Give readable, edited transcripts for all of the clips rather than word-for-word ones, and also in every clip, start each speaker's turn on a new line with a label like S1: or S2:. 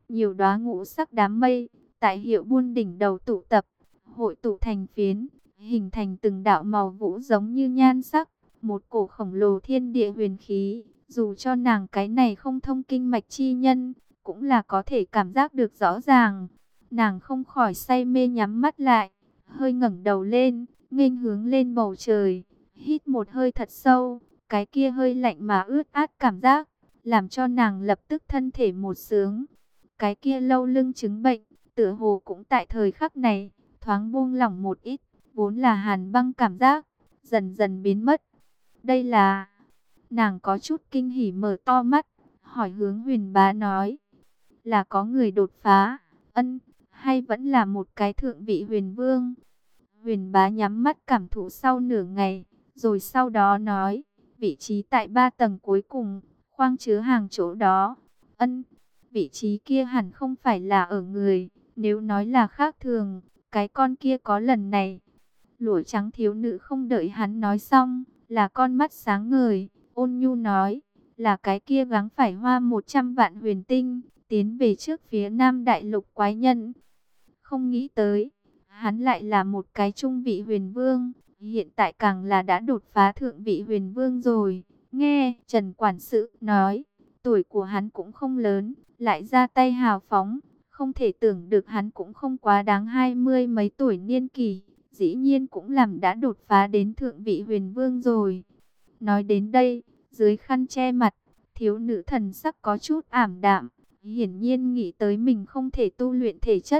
S1: Nhiều đóa ngũ sắc đám mây, tại Hiệu Buôn đỉnh đầu tụ tập, hội tụ thành phiến, hình thành từng đạo màu vũ giống như nhan sắc, một cổ khổng lồ thiên địa huyền khí, dù cho nàng cái này không thông kinh mạch chi nhân, cũng là có thể cảm giác được rõ ràng. Nàng không khỏi say mê nhắm mắt lại, hơi ngẩng đầu lên, nghênh hướng lên bầu trời, hít một hơi thật sâu, cái kia hơi lạnh mà ướt át cảm giác, làm cho nàng lập tức thân thể một sướng. Cái kia lâu lưng chứng bệnh, tựa hồ cũng tại thời khắc này, thoáng buông lỏng một ít, vốn là hàn băng cảm giác, dần dần biến mất. Đây là... Nàng có chút kinh hỉ mở to mắt, hỏi hướng Huyền Bá nói, là có người đột phá, hay vẫn là một cái thượng vị huyền vương? Huyền Bá nhắm mắt cảm thụ sau nửa ngày, rồi sau đó nói, vị trí tại 3 tầng cuối cùng, khoang chứa hàng chỗ đó. Vị trí kia hẳn không phải là ở người, nếu nói là khác thường, cái con kia có lần này. Lụa trắng thiếu nữ không đợi hắn nói xong, là con mắt sáng ngời, ôn nhu nói, là cái kia gắng phải hoa 100 vạn huyền tinh, tiến về trước phía Nam Đại Lục quái nhân. Không nghĩ tới, hắn lại là một cái trung vị huyền vương, hiện tại càng là đã đột phá thượng vị huyền vương rồi. Nghe Trần Quản sự nói, tuổi của hắn cũng không lớn, lại ra tay hào phóng, không thể tưởng được hắn cũng không quá đáng 20 mấy tuổi niên kỷ, dĩ nhiên cũng làm đã đột phá đến thượng vị huyền vương rồi. Nói đến đây, dưới khăn che mặt, thiếu nữ thần sắc có chút ảm đạm, hiển nhiên nghĩ tới mình không thể tu luyện thể chất.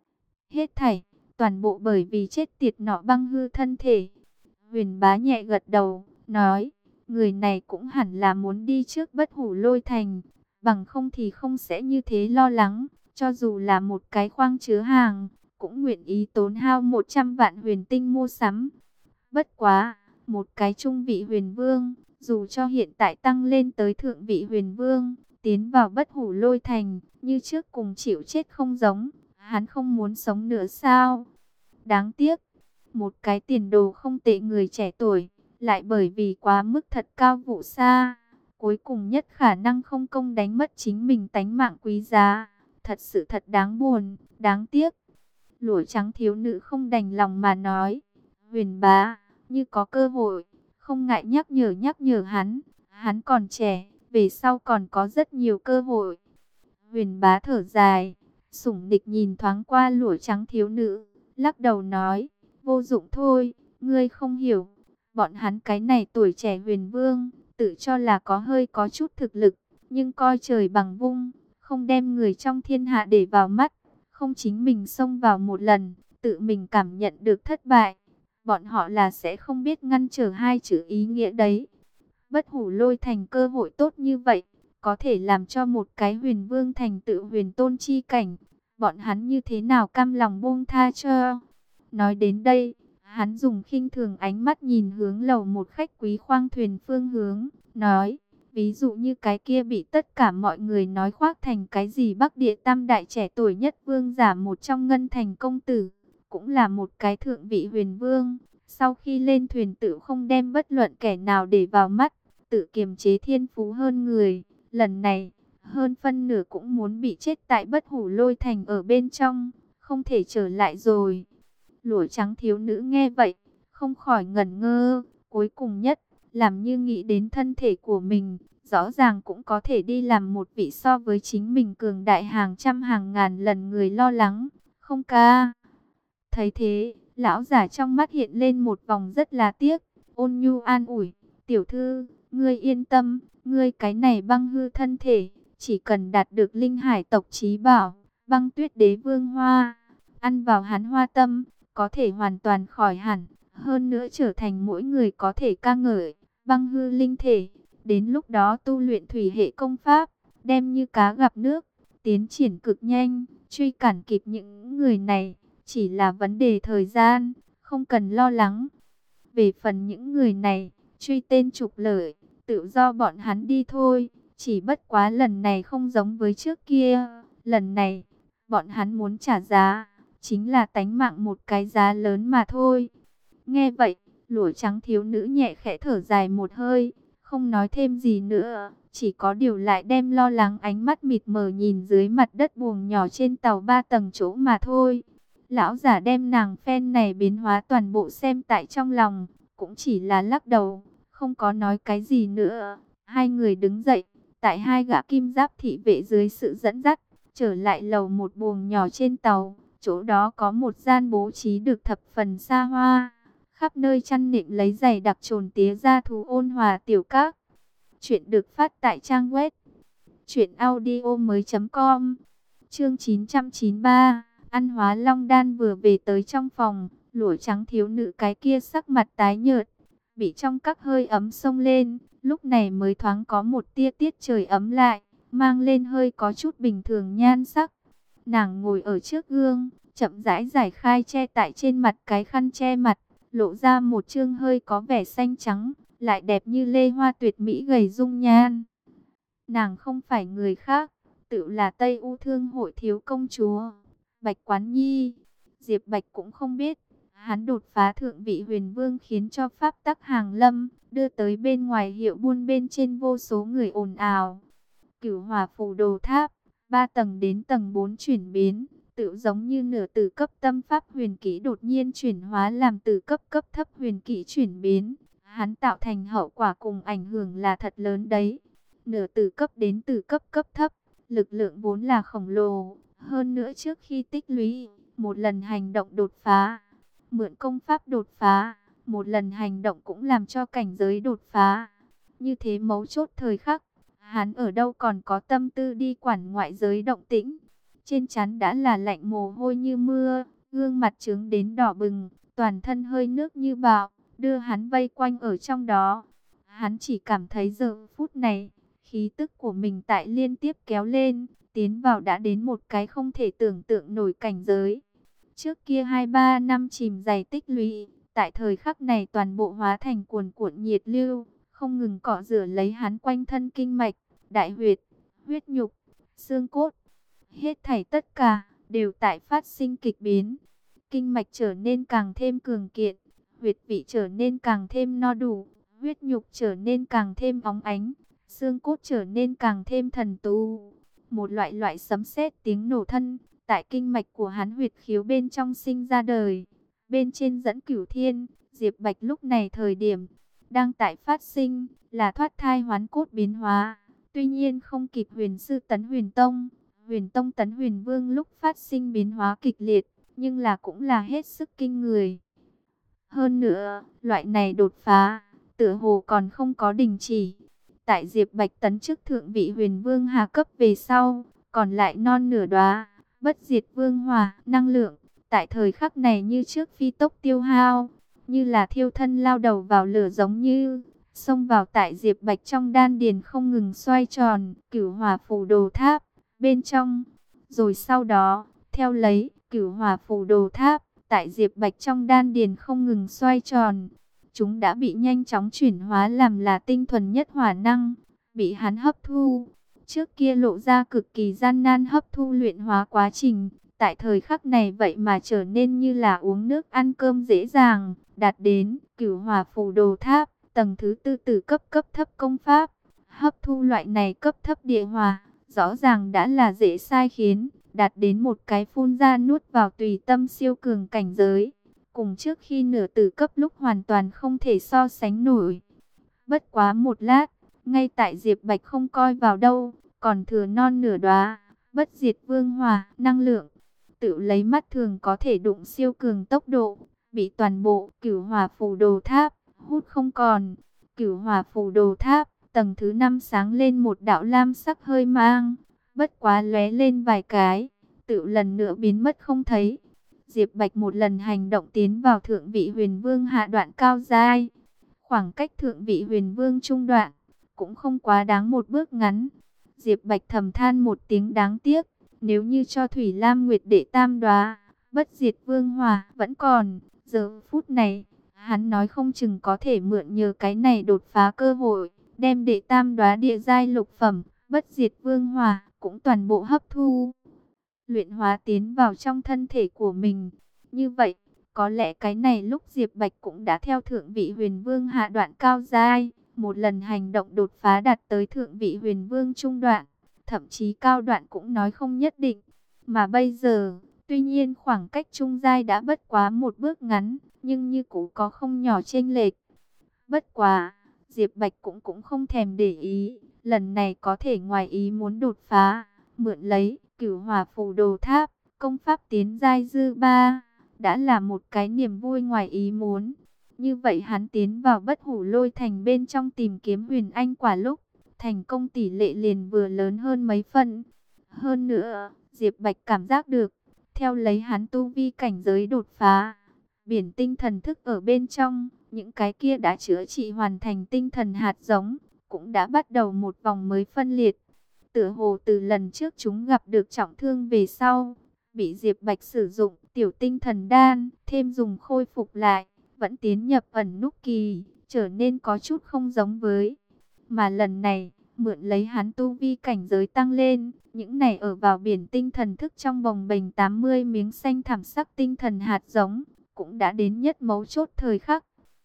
S1: Hết thảy, toàn bộ bởi vì chết tiệt nọ băng hư thân thể. Huyền Bá nhẹ gật đầu, nói, người này cũng hẳn là muốn đi trước Bất Hủ Lôi Thành, bằng không thì không sẽ như thế lo lắng, cho dù là một cái khoang chứa hàng, cũng nguyện ý tốn hao 100 vạn huyền tinh mua sắm. Bất quá, một cái trung vị huyền vương, dù cho hiện tại tăng lên tới thượng vị huyền vương, tiến vào Bất Hủ Lôi Thành, như trước cùng chịu chết không giống, hắn không muốn sống nữa sao? Đáng tiếc, một cái tiền đồ không tệ người trẻ tuổi, lại bởi vì quá mức thật cao vụ xa, cuối cùng nhất khả năng không công đánh mất chính mình tánh mạng quý giá, thật sự thật đáng buồn, đáng tiếc. Lụa trắng thiếu nữ không đành lòng mà nói, Huyền Bá, như có cơ hội, không ngại nhắc nhở hắn còn trẻ, về sau còn có rất nhiều cơ hội. Huyền Bá thở dài, sủng nịch nhìn thoáng qua lụa trắng thiếu nữ, lắc đầu nói, vô dụng thôi, ngươi không hiểu, bọn hắn cái này tuổi trẻ huyền vương, tự cho là có chút thực lực, nhưng coi trời bằng vung, không đem người trong thiên hạ để vào mắt, không chính mình xông vào một lần, tự mình cảm nhận được thất bại, bọn họ là sẽ không biết ngăn trở hai chữ ý nghĩa đấy. Bất Hủ Lôi Thành cơ hội tốt như vậy, có thể làm cho một cái huyền vương thành tựu huyền tôn chi cảnh, bọn hắn như thế nào cam lòng buông tha cho. Nói đến đây, hắn dùng khinh thường ánh mắt nhìn hướng lầu một khách quý khoang thuyền phương hướng, nói, ví dụ như cái kia bị tất cả mọi người nói khoác thành cái gì Bắc Địa Tam Đại trẻ tuổi nhất vương giả một trong Ngân Thành công tử, cũng là một cái thượng vị huyền vương, sau khi lên thuyền tự không đem bất luận kẻ nào để vào mắt, tự kiềm chế thiên phú hơn người, lần này, hơn phân nửa cũng muốn bị chết tại Bất Hủ Lôi Thành ở bên trong, không thể trở lại rồi. Lụa trắng thiếu nữ nghe vậy, không khỏi ngẩn ngơ, cuối cùng nhất, làm như nghĩ đến thân thể của mình, rõ ràng cũng có thể đi làm một vị so với chính mình cường đại hàng trăm hàng ngàn lần người lo lắng, không ca. Thấy thế, lão giả trong mắt hiện lên một vòng rất là tiếc, ôn nhu an ủi, tiểu thư, ngươi yên tâm, ngươi cái này băng hư thân thể, chỉ cần đạt được linh hải tộc chí bảo, băng tuyết đế vương hoa, ăn vào hắn hoa tâm, có thể hoàn toàn khỏi hẳn, hơn nữa trở thành mỗi người có thể ca ngợi, băng hư linh thể, đến lúc đó tu luyện thủy hệ công pháp, đem như cá gặp nước, tiến triển cực nhanh, truy cản kịp những người này, chỉ là vấn đề thời gian, không cần lo lắng. Về phần những người này, truy tên trục lợi, tự do bọn hắn đi thôi, chỉ bất quá lần này không giống với trước kia, lần này, bọn hắn muốn trả giá, chính là tánh mạng một cái giá lớn mà thôi. Nghe vậy, lụa trắng thiếu nữ nhẹ khẽ thở dài một hơi, không nói thêm gì nữa, chỉ có điều lại đem lo lắng ánh mắt mịt mờ nhìn dưới mặt đất buồng nhỏ trên tàu 3 tầng chỗ mà thôi. Lão giả đem nàng phen này biến hóa toàn bộ xem tại trong lòng, cũng chỉ là lắc đầu, không có nói cái gì nữa. Hai người đứng dậy, tại hai gã kim giáp thị vệ dưới sự dẫn dắt, trở lại lầu một buồng nhỏ trên tàu. Chỗ đó có một gian bố trí được thập phần xa hoa, khắp nơi chăn nệm lấy giày đặc trồn tía da thú ôn hòa tiểu các. Chuyện được phát tại trang web truyệnaudiomoi.com. Chương 993, ăn hóa long đan vừa về tới trong phòng, lụa trắng thiếu nữ cái kia sắc mặt tái nhợt, bị trong các hơi ấm xông lên, lúc này mới thoáng có một tia tiết trời ấm lại, mang lên hơi có chút bình thường nhan sắc. Nàng ngồi ở trước gương, chậm rãi giải khai che tại trên mặt cái khăn che mặt, lộ ra một trương hơi có vẻ xanh trắng, lại đẹp như lê hoa tuyệt mỹ gầy dung nhan. Nàng không phải người khác, tự là Tây U Thương hội thiếu công chúa Bạch Quán Nhi. Diệp Bạch cũng không biết, hắn đột phá thượng vị huyền vương khiến cho pháp tắc hàng lâm, đưa tới bên ngoài hiệu buôn bên trên vô số người ồn ào. Cửu Hỏa Phù Đồ Tháp, 3 tầng đến tầng 4 chuyển biến, tự giống như nửa tử cấp tâm pháp huyền kỹ đột nhiên chuyển hóa làm từ cấp cấp thấp huyền kỹ chuyển biến. Hắn tạo thành hậu quả cùng ảnh hưởng là thật lớn đấy. Nửa từ cấp đến từ cấp cấp thấp, lực lượng vốn là khổng lồ. Hơn nữa trước khi tích lũy, một lần hành động đột phá, mượn công pháp đột phá, một lần hành động cũng làm cho cảnh giới đột phá. Như thế mấu chốt thời khắc, hắn ở đâu còn có tâm tư đi quản ngoại giới động tĩnh. Trên trán đã là lạnh mồ hôi như mưa, gương mặt trướng đến đỏ bừng, toàn thân hơi nước như bạo, đưa hắn vây quanh ở trong đó. Hắn chỉ cảm thấy giờ phút này, khí tức của mình tại liên tiếp kéo lên, tiến vào đã đến một cái không thể tưởng tượng nổi cảnh giới. Trước kia 2-3 năm chìm dày tích lũy, tại thời khắc này toàn bộ hóa thành cuồn cuộn nhiệt lưu, không ngừng cọ rửa lấy hắn quanh thân kinh mạch, đại huyệt, huyết nhục, xương cốt. Hết thảy tất cả đều tại phát sinh kịch biến. Kinh mạch trở nên càng thêm cường kiện, huyệt vị trở nên càng thêm no đủ, huyết nhục trở nên càng thêm óng ánh, xương cốt trở nên càng thêm thần tú. Một loại sấm sét tiếng nổ thân, tại kinh mạch của hắn huyệt khiếu bên trong sinh ra đời. Bên trên dẫn cửu thiên, Diệp Bạch lúc này thời điểm, đang tại phát sinh, là thoát thai hoán cốt biến hóa. Tuy nhiên không kịp huyền sư tấn huyền tông. Huyền tông tấn huyền vương lúc phát sinh biến hóa kịch liệt, nhưng là cũng là hết sức kinh người. Hơn nữa, loại này đột phá, tựa hồ còn không có đình chỉ. Tại Diệp Bạch tấn chức thượng vị huyền vương hạ cấp về sau, còn lại non nửa đóa bất diệt vương hỏa năng lượng, tại thời khắc này như trước phi tốc tiêu hao, như là thiêu thân lao đầu vào lửa giống như, xông vào tại Diệp Bạch trong đan điền không ngừng xoay tròn, Cửu Hỏa Phù Đồ Tháp bên trong. Rồi sau đó, theo lấy Cửu Hỏa Phù Đồ Tháp, tại Diệp Bạch trong đan điền không ngừng xoay tròn. Chúng đã bị nhanh chóng chuyển hóa làm là tinh thuần nhất hỏa năng, bị hắn hấp thu. Trước kia lộ ra cực kỳ gian nan hấp thu luyện hóa quá trình, tại thời khắc này vậy mà trở nên như là uống nước ăn cơm dễ dàng, đạt đến Cửu Hỏa Phù Đồ Tháp, tầng thứ 4 từ cấp thấp công pháp. Hấp thu loại này cấp thấp địa hỏa, rõ ràng đã là dễ sai khiến, đạt đến một cái phun ra nuốt vào tùy tâm siêu cường cảnh giới. Cùng trước khi nửa tử cấp lúc hoàn toàn không thể so sánh nổi. Bất quá một lát, ngay tại Diệp Bạch không coi vào đâu, còn thừa non nửa đóa bất diệt vương hỏa năng lượng, tự lấy mắt thường có thể đụng siêu cường tốc độ, bị toàn bộ Cửu Hỏa Phù Đồ Tháp hút không còn. Cửu Hỏa Phù Đồ Tháp tầng thứ 5 sáng lên một đạo lam sắc hơi mang, bất quá lóe lên vài cái, tự lần nữa biến mất không thấy. Diệp Bạch một lần hành động tiến vào thượng vị huyền vương hạ đoạn cao giai. Khoảng cách thượng vị huyền vương trung đoạn, cũng không quá đáng một bước ngắn. Diệp Bạch thầm than một tiếng đáng tiếc, nếu như cho Thủy Lam Nguyệt đệ tam đóa bất diệt vương hỏa vẫn còn, giờ phút này, hắn nói không chừng có thể mượn nhờ cái này đột phá cơ hội, đem đệ tam đóa địa giai lục phẩm bất diệt vương hỏa cũng toàn bộ hấp thu, luyện hóa tiến vào trong thân thể của mình. Như vậy, có lẽ cái này lúc Diệp Bạch cũng đã theo thượng vị huyền vương hạ đoạn cao giai, một lần hành động đột phá đạt tới thượng vị huyền vương trung đoạn, thậm chí cao đoạn cũng nói không nhất định. Mà bây giờ, tuy nhiên khoảng cách trung giai đã bất quá một bước ngắn, nhưng như cũ có không nhỏ chênh lệch. Bất quá, Diệp Bạch cũng không thèm để ý, lần này có thể ngoài ý muốn đột phá, mượn lấy Cửu Hỏa Phù Đồ Tháp, công pháp tiến giai dư ba, đã là một cái niềm vui ngoài ý muốn. Như vậy hắn tiến vào Bất Hủ Lôi Thành bên trong tìm kiếm Huyền Anh quả lúc, thành công tỷ lệ liền vừa lớn hơn mấy phần. Hơn nữa, Diệp Bạch cảm giác được, theo lấy hắn tu vi cảnh giới đột phá, biển tinh thần thức ở bên trong, những cái kia đã chữa trị hoàn thành tinh thần hạt giống, cũng đã bắt đầu một vòng mới phân liệt. Tựa hồ từ lần trước chúng gặp được trọng thương về sau, bị Diệp Bạch sử dụng tiểu tinh thần đan, thêm dùng khôi phục lại, vẫn tiến nhập ẩn núp kỳ, trở nên có chút không giống với. Mà lần này, mượn lấy hắn tu vi cảnh giới tăng lên, những này ở vào biển tinh thần thức trong bồng bềnh 80 miếng xanh thảm sắc tinh thần hạt giống, cũng đã đến nhất mấu chốt thời khắc.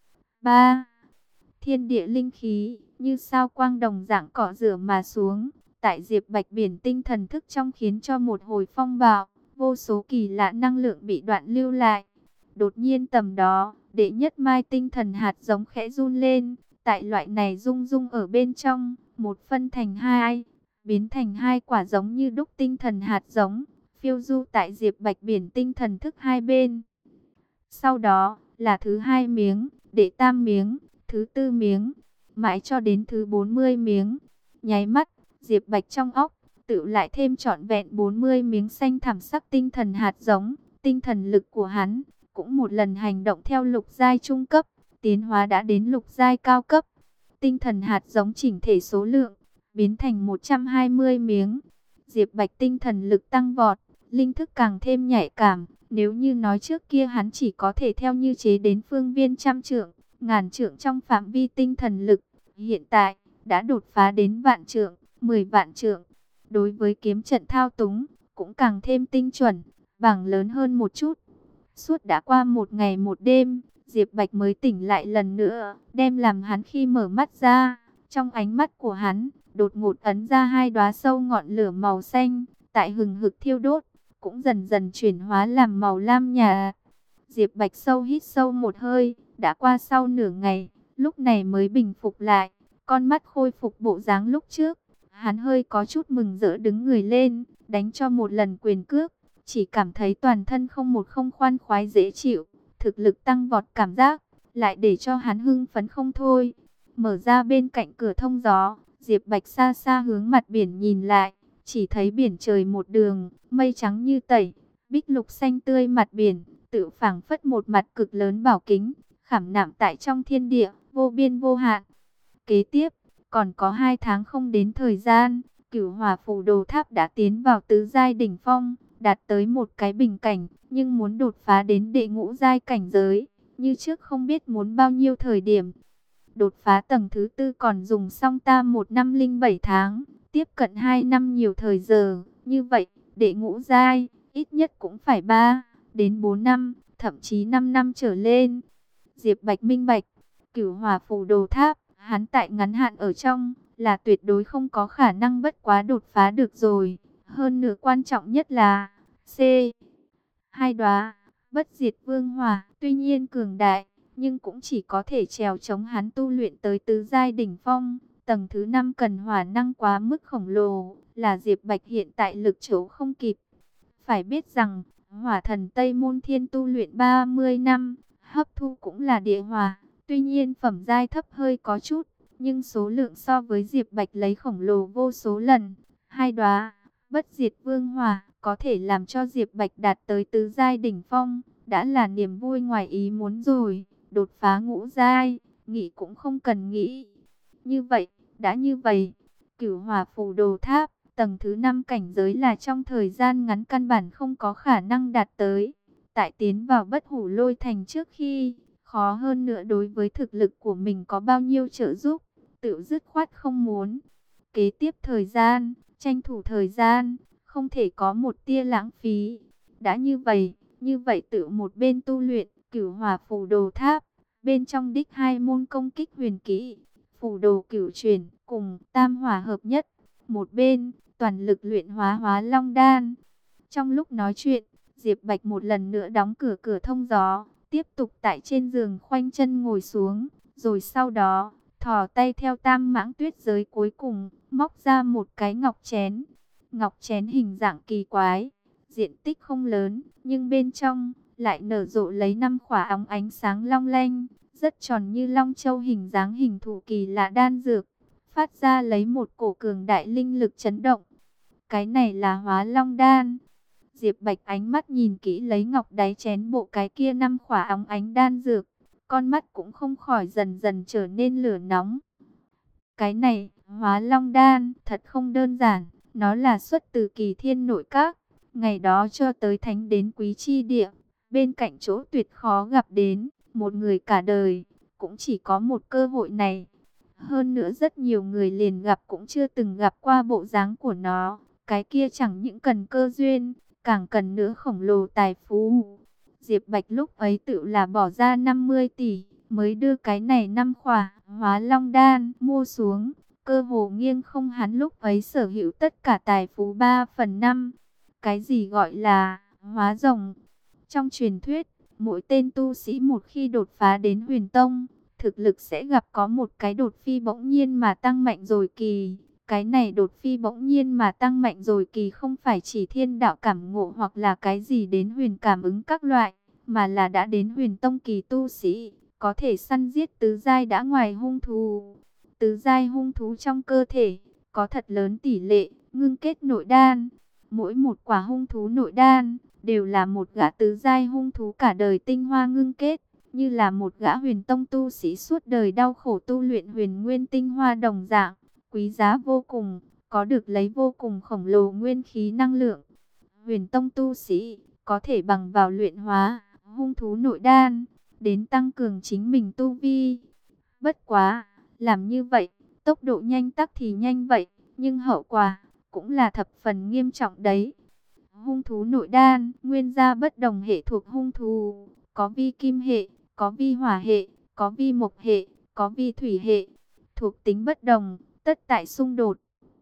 S1: 3. Thiên địa linh khí, như sao quang đồng dạng cọ rửa mà xuống, tại Diệp Bạch biển tinh thần thức trong khiến cho một hồi phong bạo, vô số kỳ lạ năng lượng bị đoạn lưu lại. Đột nhiên tầm đó, đệ nhất mai tinh thần hạt giống khẽ run lên, tại loại này rung rung ở bên trong, một phân thành hai, biến thành hai quả giống như đúc tinh thần hạt giống, phiêu du tại Diệp Bạch biển tinh thần thức hai bên. Sau đó, là thứ hai miếng, đệ tam miếng, thứ tư miếng, mãi cho đến thứ 40 miếng. Nháy mắt, Diệp Bạch trong óc, tự lại thêm trọn vẹn 40 miếng xanh thảm sắc tinh thần hạt giống. Tinh thần lực của hắn, cũng một lần hành động theo lục giai trung cấp, tiến hóa đã đến lục giai cao cấp. Tinh thần hạt giống chỉnh thể số lượng, biến thành 120 miếng. Diệp Bạch tinh thần lực tăng vọt, linh thức càng thêm nhạy cảm. Nếu như nói trước kia hắn chỉ có thể theo như chế đến phương viên trăm trượng, ngàn trượng trong phạm vi tinh thần lực, hiện tại đã đột phá đến vạn trượng, 10 vạn trượng. Đối với kiếm trận thao túng, cũng càng thêm tinh chuẩn, bảng lớn hơn một chút. Suốt đã qua một ngày một đêm, Diệp Bạch mới tỉnh lại lần nữa, đem làm hắn khi mở mắt ra, trong ánh mắt của hắn, đột ngột ấn ra hai đóa sâu ngọn lửa màu xanh, tại hừng hực thiêu đốt, cũng dần dần chuyển hóa làm màu lam nhạt. Diệp Bạch sâu hít sâu một hơi, đã qua sau nửa ngày, lúc này mới bình phục lại, con mắt khôi phục bộ dáng lúc trước. Hắn hơi có chút mừng rỡ đứng người lên, đánh cho một lần quyền cước, chỉ cảm thấy toàn thân không một không khoan khoái dễ chịu, thực lực tăng vọt cảm giác, lại để cho hắn hưng phấn không thôi. Mở ra bên cạnh cửa thông gió, Diệp Bạch xa xa hướng mặt biển nhìn lại, chỉ thấy biển trời một đường, mây trắng như tẩy, bích lục xanh tươi mặt biển, tự phảng phất một mặt cực lớn bảo kính, khảm nạm tại trong thiên địa, vô biên vô hạn. Kế tiếp, còn có 2 tháng không đến thời gian, Cửu Hỏa Phù Đồ Tháp đã tiến vào tứ giai đỉnh phong, đạt tới một cái bình cảnh, nhưng muốn đột phá đến đệ ngũ giai cảnh giới, như trước không biết muốn bao nhiêu thời điểm. Đột phá tầng thứ tư còn dùng xong ta 1 năm 07 tháng, tiếp cận 2 năm nhiều thời giờ, như vậy, đệ ngũ giai, ít nhất cũng phải 3 đến 4 năm, thậm chí 5 năm trở lên. Diệp Bạch minh bạch, Cửu Hỏa Phù Đồ Tháp, hắn tại ngắn hạn ở trong, là tuyệt đối không có khả năng bất quá đột phá được rồi. Hơn nữa quan trọng nhất là, C. Hai đóa bất diệt vương hỏa, tuy nhiên cường đại, nhưng cũng chỉ có thể trèo chống hắn tu luyện tới tứ giai đỉnh phong. Tầng thứ 5 cần hỏa năng quá mức khổng lồ, là Diệp Bạch hiện tại lực chỗ không kịp. Phải biết rằng, hỏa thần Tây Môn Thiên tu luyện 30 năm, hấp thu cũng là địa hỏa. Tuy nhiên phẩm giai thấp hơi có chút, nhưng số lượng so với Diệp Bạch lấy khổng lồ vô số lần. Hai đóa bất diệt vương hỏa có thể làm cho Diệp Bạch đạt tới tứ giai đỉnh phong, đã là niềm vui ngoài ý muốn rồi. Đột phá ngũ giai, nghĩ cũng không cần nghĩ. Như vậy, đã như vậy, Cửu Hỏa Phù Đồ Tháp, tầng thứ 5 cảnh giới là trong thời gian ngắn căn bản không có khả năng đạt tới. Tại tiến vào Bất Hủ Lôi Thành trước khi, khó hơn nữa đối với thực lực của mình có bao nhiêu trợ giúp, tự dứt khoát không muốn. Kế tiếp thời gian, tranh thủ thời gian, không thể có một tia lãng phí. Đã như vậy tự một bên tu luyện Cửu Hỏa Phù Đồ Tháp, bên trong đích hai môn công kích huyền kỹ, phủ đồ cửu chuyển, cùng tam hỏa hợp nhất. Một bên, toàn lực luyện hóa Hóa Long đan. Trong lúc nói chuyện, Diệp Bạch một lần nữa đóng cửa cửa thông gió, tiếp tục tại trên giường khoanh chân ngồi xuống, rồi sau đó, thò tay theo tam mãng tuyết giới cuối cùng, móc ra một cái ngọc chén. Ngọc chén hình dạng kỳ quái, diện tích không lớn, nhưng bên trong lại nở rộ lấy 5 khỏa óng ánh sáng long lanh, rất tròn như long châu, hình dáng hình thù kỳ lạ đan dược, phát ra lấy một cổ cường đại linh lực chấn động. Cái này là Hóa Long đan. Diệp Bạch ánh mắt nhìn kỹ lấy ngọc đáy chén bộ cái kia 5 khỏa óng ánh đan dược, con mắt cũng không khỏi dần dần trở nên lửa nóng. Cái này, Hóa Long đan, thật không đơn giản, nó là xuất từ Kỳ Thiên nội các, ngày đó cho tới thánh đến quý chi địa, bên cạnh chỗ tuyệt khó gặp đến, một người cả đời, cũng chỉ có một cơ hội này. Hơn nữa rất nhiều người liền gặp cũng chưa từng gặp qua bộ dáng của nó, cái kia chẳng những cần cơ duyên, càng cần nữa khổng lồ tài phú. Diệp Bạch lúc ấy tự là bỏ ra 50 tỷ, mới đưa cái này 5 khỏa Hóa Long đan mua xuống, cơ hồ nghiêng không hắn lúc ấy sở hữu tất cả tài phú 3/5. Cái gì gọi là hóa rồng? Trong truyền thuyết, mỗi tên tu sĩ một khi đột phá đến Huyền Tông, thực lực sẽ gặp có một cái đột phi bỗng nhiên mà tăng mạnh rồi kỳ. Cái này đột phi bỗng nhiên mà tăng mạnh rồi kỳ không phải chỉ thiên đạo cảm ngộ hoặc là cái gì đến huyền cảm ứng các loại, mà là đã đến Huyền Tông kỳ tu sĩ, có thể săn giết tứ giai đã ngoài hung thú. Tứ giai hung thú trong cơ thể, có thật lớn tỷ lệ, ngưng kết nội đan. Mỗi một quả hung thú nội đan, đều là một gã tứ giai hung thú cả đời tinh hoa ngưng kết, như là một gã Huyền Tông tu sĩ suốt đời đau khổ tu luyện huyền nguyên tinh hoa đồng dạng, quý giá vô cùng, có được lấy vô cùng khổng lồ nguyên khí năng lượng. Huyền Tông tu sĩ có thể bằng vào luyện hóa hung thú nội đan, đến tăng cường chính mình tu vi. Bất quá, làm như vậy, tốc độ nhanh tắc thì nhanh vậy, nhưng hậu quả cũng là thập phần nghiêm trọng đấy. Hung thú nội đan, nguyên gia bất đồng hệ thuộc hung thú, có vi kim hệ, có vi hỏa hệ, có vi mộc hệ, có vi thủy hệ, thuộc tính bất đồng, tất tại xung đột.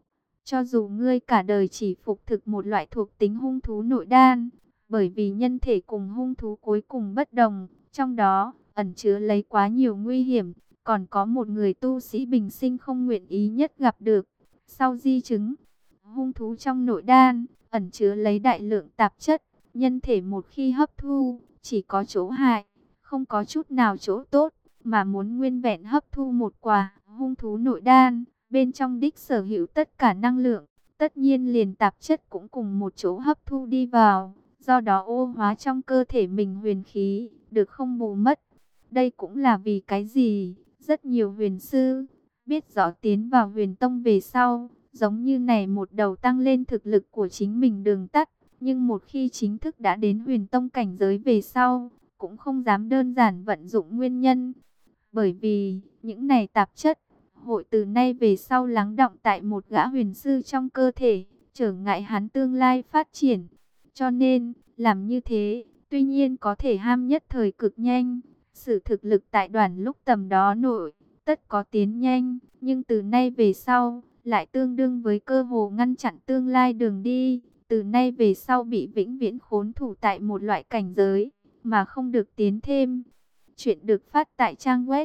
S1: Cho dù ngươi cả đời chỉ phục thực một loại thuộc tính hung thú nội đan, bởi vì nhân thể cùng hung thú cuối cùng bất đồng, trong đó ẩn chứa lấy quá nhiều nguy hiểm, còn có một người tu sĩ bình sinh không nguyện ý nhất gặp được. Sau di chứng, hung thú trong nội đan ẩn chứa lấy đại lượng tạp chất, nhân thể một khi hấp thu, chỉ có chỗ hại, không có chút nào chỗ tốt, mà muốn nguyên vẹn hấp thu một quả hung thú nội đan, bên trong đích sở hữu tất cả năng lượng, tất nhiên liền tạp chất cũng cùng một chỗ hấp thu đi vào, do đó ô hóa trong cơ thể mình huyền khí, được không bù mất. Đây cũng là vì cái gì, rất nhiều huyền sư, biết rõ tiến vào Huyền Tông về sau, giống như này một đầu tăng lên thực lực của chính mình đường tắt, nhưng một khi chính thức đã đến Huyền Tông cảnh giới về sau, cũng không dám đơn giản vận dụng nguyên nhân. Bởi vì, những này tạp chất, hội từ nay về sau lắng đọng tại một gã huyền sư trong cơ thể, trở ngại hắn tương lai phát triển. Cho nên, làm như thế, tuy nhiên có thể ham nhất thời cực nhanh, sự thực lực tại đoàn lúc tầm đó nội, tất có tiến nhanh, nhưng từ nay về sau, lại tương đương với cơ hồ ngăn chặn tương lai đường đi, từ nay về sau bị vĩnh viễn khốn thủ tại một loại cảnh giới, mà không được tiến thêm. Chuyện được phát tại trang web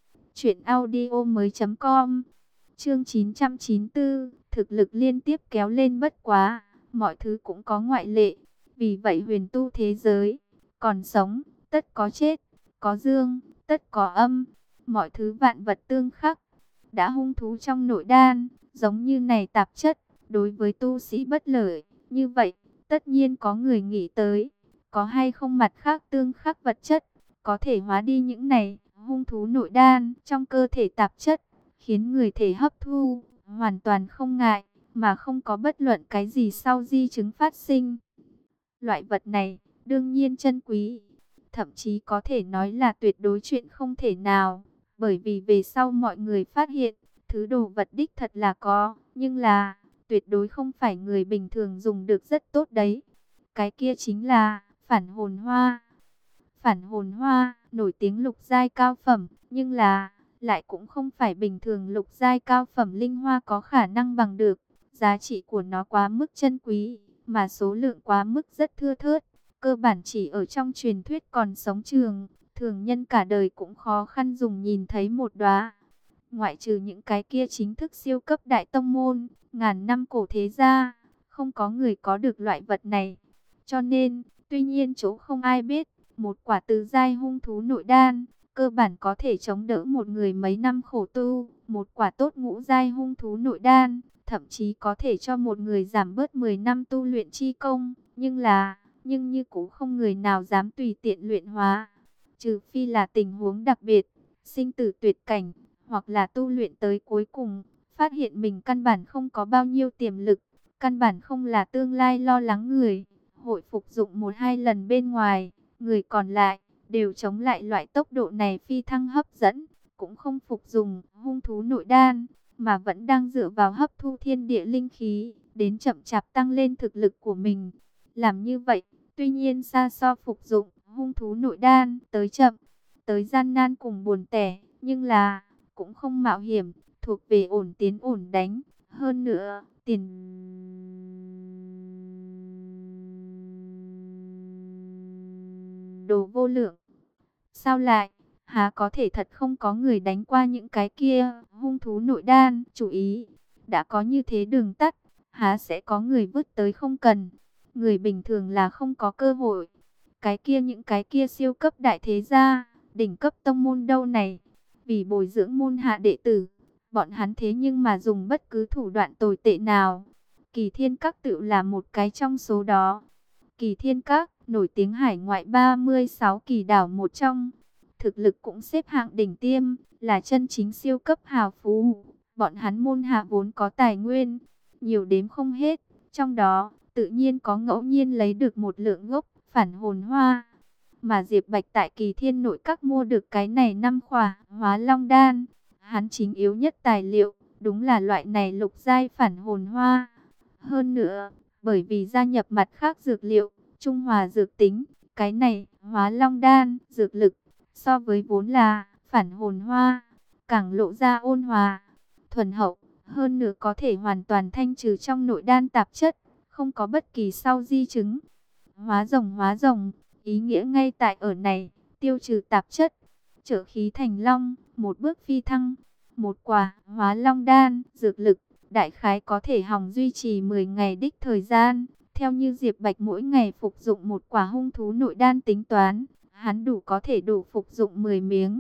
S1: truyệnaudiomoi.com. Chương 994, thực lực liên tiếp kéo lên bất quá, mọi thứ cũng có ngoại lệ. Vì vậy huyền tu thế giới, còn sống, tất có chết, có dương, tất có âm, mọi thứ vạn vật tương khắc. Đã hung thú trong nội đan, giống như này tạp chất, đối với tu sĩ bất lợi, như vậy, tất nhiên có người nghĩ tới, có hay không mặt khác tương khắc vật chất, có thể hóa đi những này hung thú nội đan trong cơ thể tạp chất, khiến người thể hấp thu, hoàn toàn không ngại, mà không có bất luận cái gì sau di chứng phát sinh. Loại vật này, đương nhiên chân quý, thậm chí có thể nói là tuyệt đối chuyện không thể nào, bởi vì về sau mọi người phát hiện, thứ đồ vật đích thật là có, nhưng là, tuyệt đối không phải người bình thường dùng được rất tốt đấy. Cái kia chính là, phản hồn hoa. Phản hồn hoa, nổi tiếng lục giai cao phẩm, nhưng là lại cũng không phải bình thường lục giai cao phẩm linh hoa có khả năng bằng được. Giá trị của nó quá mức chân quý, mà số lượng quá mức rất thưa thớt, cơ bản chỉ ở trong truyền thuyết còn sống trường, thường nhân cả đời cũng khó khăn dùng nhìn thấy một đóa. Ngoại trừ những cái kia chính thức siêu cấp đại tông môn, ngàn năm cổ thế gia, không có người có được loại vật này. Cho nên, tuy nhiên chỗ không ai biết, một quả tứ giai hung thú nội đan, cơ bản có thể chống đỡ một người mấy năm khổ tu. Một quả tốt ngũ giai hung thú nội đan, thậm chí có thể cho một người giảm bớt 10 năm tu luyện chi công. Nhưng như cũng không người nào dám tùy tiện luyện hóa. Trừ phi là tình huống đặc biệt, sinh tử tuyệt cảnh, hoặc là tu luyện tới cuối cùng, phát hiện mình căn bản không có bao nhiêu tiềm lực, căn bản không là tương lai lo lắng người, hội phục dụng một hai lần bên ngoài, người còn lại đều chống lại loại tốc độ này phi thăng hấp dẫn, cũng không phục dùng hung thú nội đan, mà vẫn đang dựa vào hấp thu thiên địa linh khí, đến chậm chạp tăng lên thực lực của mình. Làm như vậy, tuy nhiên xa so phục dụng hung thú nội đan, tới chậm, tới gian nan cùng buồn tẻ, nhưng là cũng không mạo hiểm, thuộc về ổn tiến ổn đánh. Hơn nữa, tiền đồ vô lượng. Sao lại, há có thể thật không có người đánh qua những cái kia hung thú nội đan, chú ý, đã có như thế đường tắt, há sẽ có người vứt tới không cần. Người bình thường là không có cơ hội. Những cái kia siêu cấp đại thế gia, đỉnh cấp tông môn đâu này, vì bồi dưỡng môn hạ đệ tử, bọn hắn thế nhưng mà dùng bất cứ thủ đoạn tồi tệ nào. Kỳ Thiên Các tự là một cái trong số đó. Kỳ Thiên Các, nổi tiếng hải ngoại 36 kỳ đảo một trong, thực lực cũng xếp hạng đỉnh tiêm, là chân chính siêu cấp hào phú. Bọn hắn môn hạ vốn có tài nguyên, nhiều đếm không hết, trong đó tự nhiên có ngẫu nhiên lấy được một lượng gốc phản hồn hoa. Mà Diệp Bạch tại Kỳ Thiên nội các mua được cái này 5 khỏa hóa long đan. Hắn chính yếu nhất tài liệu, đúng là loại này lục giai phản hồn hoa. Hơn nữa, bởi vì gia nhập mặt khác dược liệu, trung hòa dược tính, cái này hóa long đan, dược lực, so với vốn là phản hồn hoa, càng lộ ra ôn hòa, thuần hậu. Hơn nữa có thể hoàn toàn thanh trừ trong nội đan tạp chất, không có bất kỳ sau di chứng. Hóa rồng, ý nghĩa ngay tại ở này, tiêu trừ tạp chất, trở khí thành long, một bước phi thăng. Một quả hóa long đan, dược lực, đại khái có thể hòng duy trì 10 ngày đích thời gian. Theo như Diệp Bạch mỗi ngày phục dụng một quả hung thú nội đan tính toán, hắn có thể đủ phục dụng 10 miếng.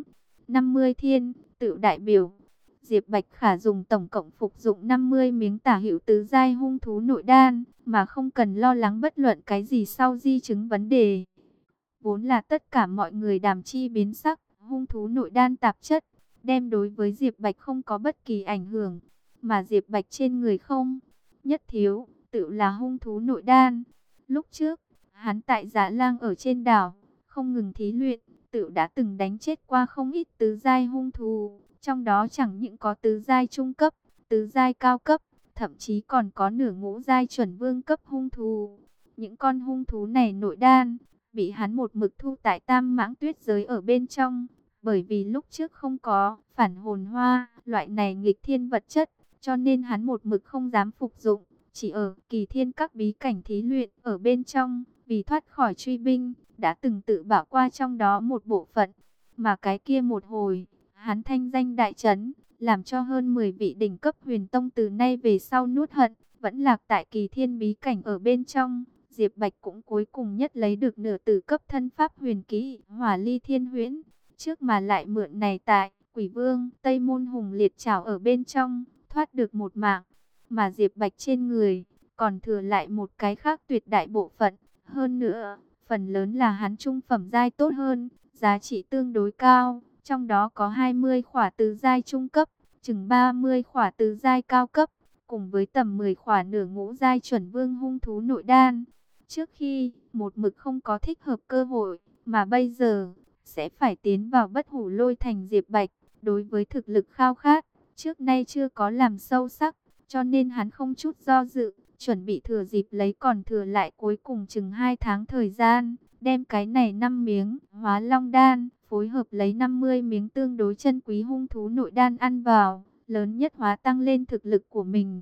S1: 50 thiên, tự đại biểu Diệp Bạch khả dùng tổng cộng phục dụng 50 miếng tả hữu tứ giai hung thú nội đan, mà không cần lo lắng bất luận cái gì sau di chứng vấn đề. Vốn là tất cả mọi người đàm chi biến sắc, hung thú nội đan tạp chất, đem đối với Diệp Bạch không có bất kỳ ảnh hưởng, mà Diệp Bạch trên người không nhất thiếu, tự là hung thú nội đan. Lúc trước, hắn tại Dạ Lang ở trên đảo, không ngừng thí luyện, tự đã từng đánh chết qua không ít tứ giai hung thú, trong đó chẳng những có tứ giai trung cấp, tứ giai cao cấp, thậm chí còn có nửa ngũ giai chuẩn vương cấp hung thú. Những con hung thú này nội đan, bị hắn một mực thu tại Tam Mãng Tuyết giới ở bên trong, bởi vì lúc trước không có phản hồn hoa, loại này nghịch thiên vật chất, cho nên hắn một mực không dám phục dụng, chỉ ở Kỳ Thiên các bí cảnh thí luyện ở bên trong, vì thoát khỏi truy binh, đã từng tự bảo qua trong đó một bộ phận, mà cái kia một hồi, hắn thanh danh đại chấn, làm cho hơn 10 vị đỉnh cấp huyền tông từ nay về sau nuốt hận, vẫn lạc tại Kỳ Thiên bí cảnh ở bên trong. Diệp Bạch cũng cuối cùng nhất lấy được nửa tử cấp thân pháp huyền kỹ Hỏa Ly Thiên Huyễn, trước mà lại mượn này tại Quỷ Vương Tây Môn Hùng liệt trảo ở bên trong, thoát được một mạng. Mà Diệp Bạch trên người còn thừa lại một cái khác tuyệt đại bộ phận, hơn nữa, phần lớn là hắn trung phẩm giai tốt hơn, giá trị tương đối cao, trong đó có 20 khỏa tứ giai trung cấp, chừng 30 khỏa tứ giai cao cấp, cùng với tầm 10 khỏa nửa ngũ giai chuẩn vương hung thú nội đan. Trước khi, một mực không có thích hợp cơ hội, mà bây giờ, sẽ phải tiến vào Bất Hủ Lôi Thành. Diệp Bạch, đối với thực lực khao khát, trước nay chưa có làm sâu sắc, cho nên hắn không chút do dự, chuẩn bị thừa dịp lấy còn thừa lại cuối cùng chừng 2 tháng thời gian, đem cái này 5 miếng hóa long đan, phối hợp lấy 50 miếng tương đối chân quý hung thú nội đan ăn vào, lớn nhất hóa tăng lên thực lực của mình.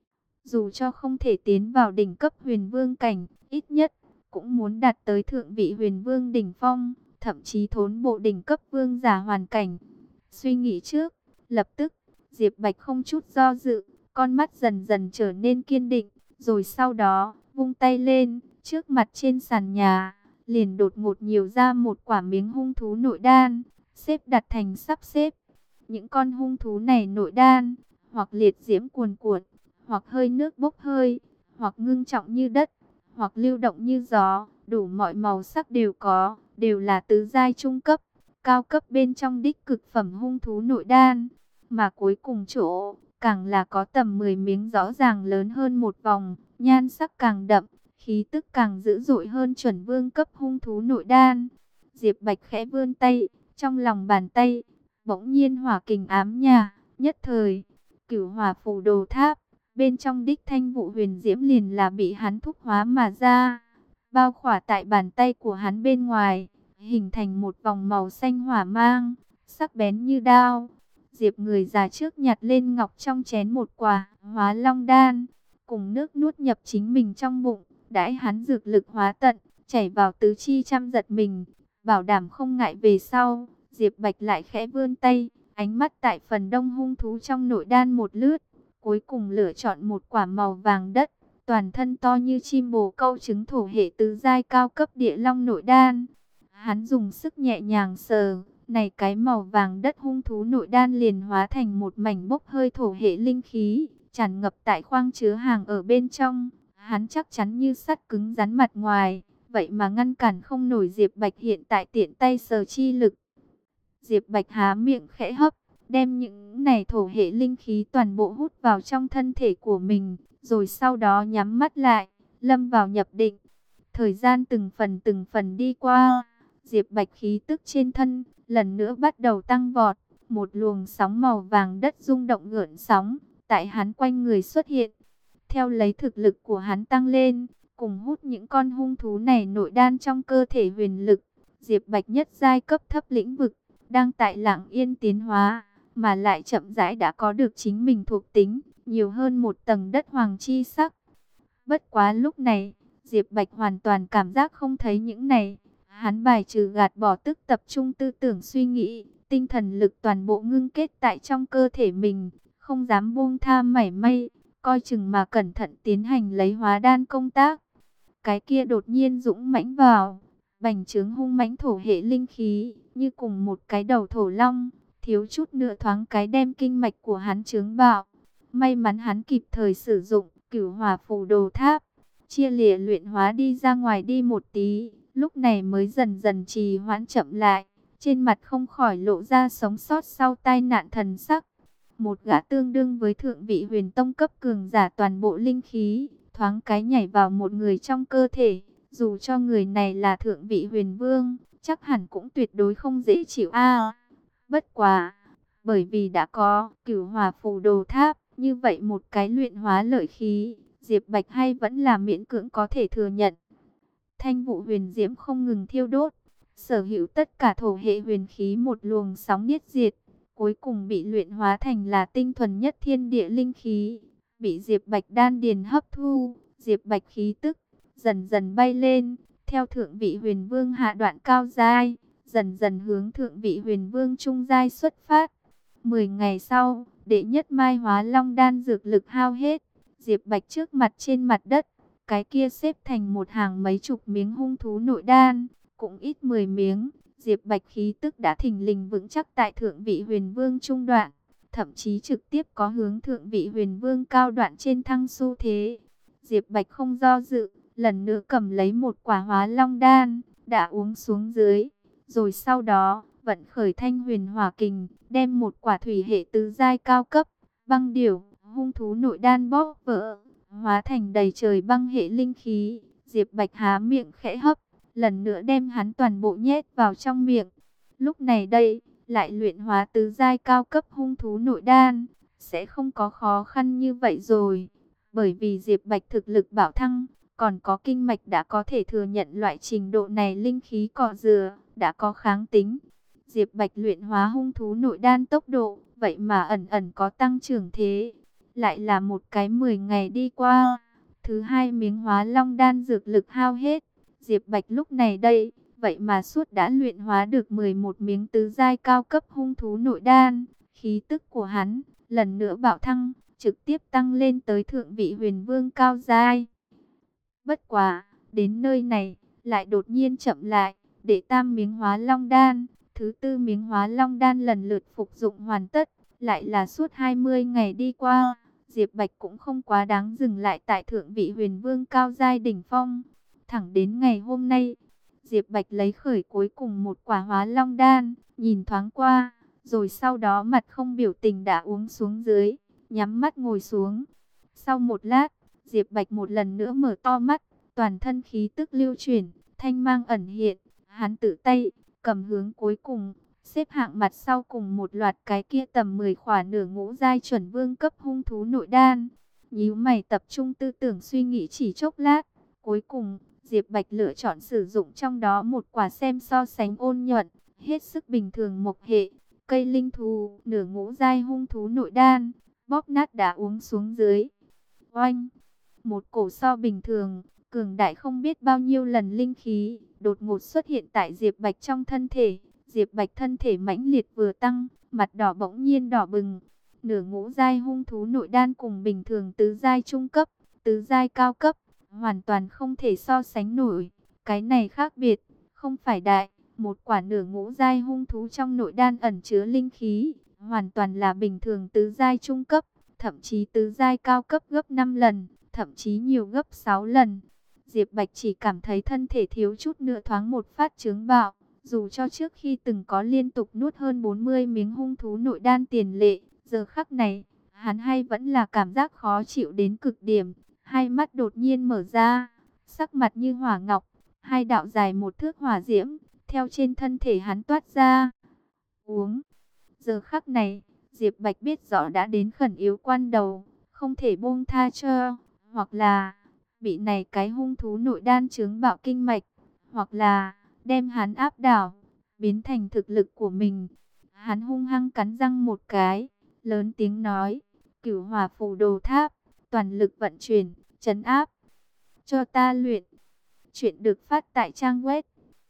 S1: Dù cho không thể tiến vào đỉnh cấp huyền vương cảnh, ít nhất cũng muốn đạt tới thượng vị huyền vương đỉnh phong, thậm chí thốn bộ đỉnh cấp vương giả hoàn cảnh. Suy nghĩ trước, lập tức, Diệp Bạch không chút do dự, con mắt dần dần trở nên kiên định, rồi sau đó, vung tay lên, trước mặt trên sàn nhà, liền đột ngột nhiều ra một quả miếng hung thú nội đan, xếp đặt thành sắp xếp. Những con hung thú này nội đan, hoặc liệt diễm cuồn cuộn, hoặc hơi nước bốc hơi, hoặc ngưng trọng như đất, hoặc lưu động như gió, đủ mọi màu sắc đều có, đều là tứ giai trung cấp, cao cấp bên trong đích cực phẩm hung thú nội đan. Mà cuối cùng chỗ, càng là có tầm 10 miếng rõ ràng lớn hơn một vòng, nhan sắc càng đậm, khí tức càng dữ dội hơn chuẩn vương cấp hung thú nội đan. Diệp Bạch khẽ vươn tay, trong lòng bàn tay, bỗng nhiên hỏa kình ám nhà, nhất thời, Cửu Hỏa Phù Đồ Tháp, bên trong đích thanh vụ huyền diễm liền là bị hắn thúc hóa mà ra, bao khỏa tại bàn tay của hắn bên ngoài, hình thành một vòng màu xanh hỏa mang, sắc bén như đao. Diệp người già trước nhặt lên ngọc trong chén một quả Hóa Long đan, cùng nước nuốt nhập chính mình trong bụng, đãi hắn dược lực hóa tận, chảy vào tứ chi trăm giật mình, bảo đảm không ngại về sau. Diệp Bạch lại khẽ vươn tay, ánh mắt tại phần đông hung thú trong nội đan một lướt, cuối cùng lựa chọn một quả màu vàng đất, toàn thân to như chim bồ câu trứng thổ hệ tứ giai cao cấp địa long nội đan. Hắn dùng sức nhẹ nhàng sờ, này cái màu vàng đất hung thú nội đan liền hóa thành một mảnh bốc hơi thổ hệ linh khí, tràn ngập tại khoang chứa hàng ở bên trong. Hắn chắc chắn như sắt cứng rắn mặt ngoài, vậy mà ngăn cản không nổi Diệp Bạch hiện tại tiện tay sờ chi lực. Diệp Bạch há miệng khẽ hấp, đem những này thổ hệ linh khí toàn bộ hút vào trong thân thể của mình, rồi sau đó nhắm mắt lại, lâm vào nhập định. Thời gian từng phần đi qua, Diệp Bạch khí tức trên thân lần nữa bắt đầu tăng vọt, một luồng sóng màu vàng đất rung động gợn sóng tại hắn quanh người xuất hiện. Theo lấy thực lực của hắn tăng lên, cùng hút những con hung thú này nội đan trong cơ thể huyền lực, Diệp Bạch nhất giai cấp thấp lĩnh vực đang tại lặng yên tiến hóa, mà lại chậm rãi đã có được chính mình thuộc tính, nhiều hơn một tầng đất hoàng chi sắc. Bất quá lúc này, Diệp Bạch hoàn toàn cảm giác không thấy những này. Hắn bài trừ gạt bỏ tức tập trung tư tưởng suy nghĩ, tinh thần lực toàn bộ ngưng kết tại trong cơ thể mình, không dám buông tha mảy may, coi chừng mà cẩn thận tiến hành lấy hóa đan công tác. Cái kia đột nhiên dũng mãnh vào, bành trướng hung mãnh thổ hệ linh khí, như cùng một cái đầu thổ long, thiếu chút nữa thoáng cái đem kinh mạch của hắn chướng bạo. May mắn hắn kịp thời sử dụng Cửu Hỏa Phù Đồ Tháp, chia lìa luyện hóa đi ra ngoài đi một tí, lúc này mới dần dần trì hoãn chậm lại, trên mặt không khỏi lộ ra sống sót sau tai nạn thần sắc. Một gã tương đương với thượng vị huyền tông cấp cường giả toàn bộ linh khí, thoáng cái nhảy vào một người trong cơ thể, dù cho người này là thượng vị huyền vương, chắc hẳn cũng tuyệt đối không dễ chịu a. Bất quá, bởi vì đã có Cửu Hỏa Phù Đồ Tháp, như vậy một cái luyện hóa lợi khí, Diệp Bạch hay vẫn là miễn cưỡng có thể thừa nhận. Thanh vụ huyền diễm không ngừng thiêu đốt, sở hữu tất cả thổ hệ huyền khí một luồng sóng niết diệt, cuối cùng bị luyện hóa thành là tinh thuần nhất thiên địa linh khí, bị Diệp Bạch đan điền hấp thu. Diệp Bạch khí tức dần dần bay lên, theo thượng vị huyền vương hạ đoạn cao giai, dần dần hướng thượng vị huyền vương trung giai xuất phát. 10 ngày sau, đệ nhất mai Hóa Long đan dược lực hao hết, Diệp Bạch trước mặt trên mặt đất, cái kia xếp thành một hàng mấy chục miếng hung thú nội đan, cũng ít 10 miếng. Diệp Bạch khí tức đã thình lình vững chắc tại thượng vị huyền vương trung đoạn, thậm chí trực tiếp có hướng thượng vị huyền vương cao đoạn trên thăng xu thế. Diệp Bạch không do dự, lần nữa cầm lấy một quả Hóa Long đan, đã uống xuống dưới, rồi sau đó vận khởi Thanh Huyền Hỏa Kình, đem một quả thủy hệ tứ giai cao cấp băng điểu hung thú nội đan bóp vỡ, hóa thành đầy trời băng hệ linh khí. Diệp Bạch há miệng khẽ hấp, lần nữa đem hắn toàn bộ nhét vào trong miệng. Lúc này đây, lại luyện hóa tứ giai cao cấp hung thú nội đan, sẽ không có khó khăn như vậy rồi. Bởi vì Diệp Bạch thực lực bảo thăng, còn có kinh mạch đã có thể thừa nhận loại trình độ này linh khí cọ rửa, đã có kháng tính. Diệp Bạch luyện hóa hung thú nội đan tốc độ, vậy mà ẩn ẩn có tăng trưởng thế. Lại là một cái 10 ngày đi qua, thứ hai miếng hóa long đan dược lực hao hết. Diệp Bạch lúc này đây, vậy mà suốt đã luyện hóa được 11 miếng tứ giai cao cấp hung thú nội đan. Khí tức của hắn, lần nữa bạo thăng, trực tiếp tăng lên tới thượng vị huyền vương cao giai. Bất quá, đến nơi này, lại đột nhiên chậm lại, để tam miếng hóa long đan, thứ tư miếng hóa long đan lần lượt phục dụng hoàn tất, lại là suốt 20 ngày đi qua. Diệp Bạch cũng không quá đáng dừng lại tại thượng vị huyền vương cao giai đỉnh phong. Thẳng đến ngày hôm nay, Diệp Bạch lấy khởi cuối cùng một quả hóa long đan, nhìn thoáng qua, rồi sau đó mặt không biểu tình đã uống xuống dưới, nhắm mắt ngồi xuống. Sau một lát, Diệp Bạch một lần nữa mở to mắt, toàn thân khí tức lưu chuyển, thanh mang ẩn hiện, hắn tự tay cầm hướng cuối cùng, xếp hạng mặt sau cùng một loạt cái kia tầm 10 khỏa nửa ngũ giai chuẩn vương cấp hung thú nội đan. Nhíu mày tập trung tư tưởng suy nghĩ chỉ chốc lát, cuối cùng Diệp Bạch lựa chọn sử dụng trong đó một quả xem so sánh ôn nhuận, hết sức bình thường mộc hệ, cây linh thú, nửa ngũ giai hung thú nội đan, bóp nát đã uống xuống dưới. Oanh, một cổ so bình thường, cường đại không biết bao nhiêu lần linh khí, đột ngột xuất hiện tại Diệp Bạch trong thân thể. Diệp Bạch thân thể mãnh liệt vừa tăng, mặt đỏ bỗng nhiên đỏ bừng. Nửa ngũ giai hung thú nội đan cùng bình thường tứ giai trung cấp, tứ giai cao cấp, hoàn toàn không thể so sánh nổi. Cái này khác biệt, không phải đại, một quả nửa ngũ giai hung thú trong nội đan ẩn chứa linh khí, hoàn toàn là bình thường tứ giai trung cấp, thậm chí tứ giai cao cấp gấp 5 lần, thậm chí nhiều gấp 6 lần. Diệp Bạch chỉ cảm thấy thân thể thiếu chút nữa thoáng một phát chướng bạo, dù cho trước khi từng có liên tục nuốt hơn 40 miếng hung thú nội đan tiền lệ, giờ khắc này, hắn hay vẫn là cảm giác khó chịu đến cực điểm, hai mắt đột nhiên mở ra, sắc mặt như hỏa ngọc, hai đạo dài một thước hỏa diễm, theo trên thân thể hắn toát ra. Uống. Giờ khắc này, Diệp Bạch biết rõ đã đến khẩn yếu quan đầu, không thể buông tha cho, hoặc là bị này cái hung thú nội đan chướng bạo kinh mạch, hoặc là đem hắn áp đảo, biến thành thực lực của mình. Hắn hung hăng cắn răng một cái, lớn tiếng nói, Cửu Hỏa Phù Đồ Tháp, toàn lực vận chuyển, trấn áp, cho ta luyện. Chuyện được phát tại trang web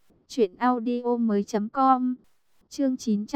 S1: truyệnaudiomoi.com. Chương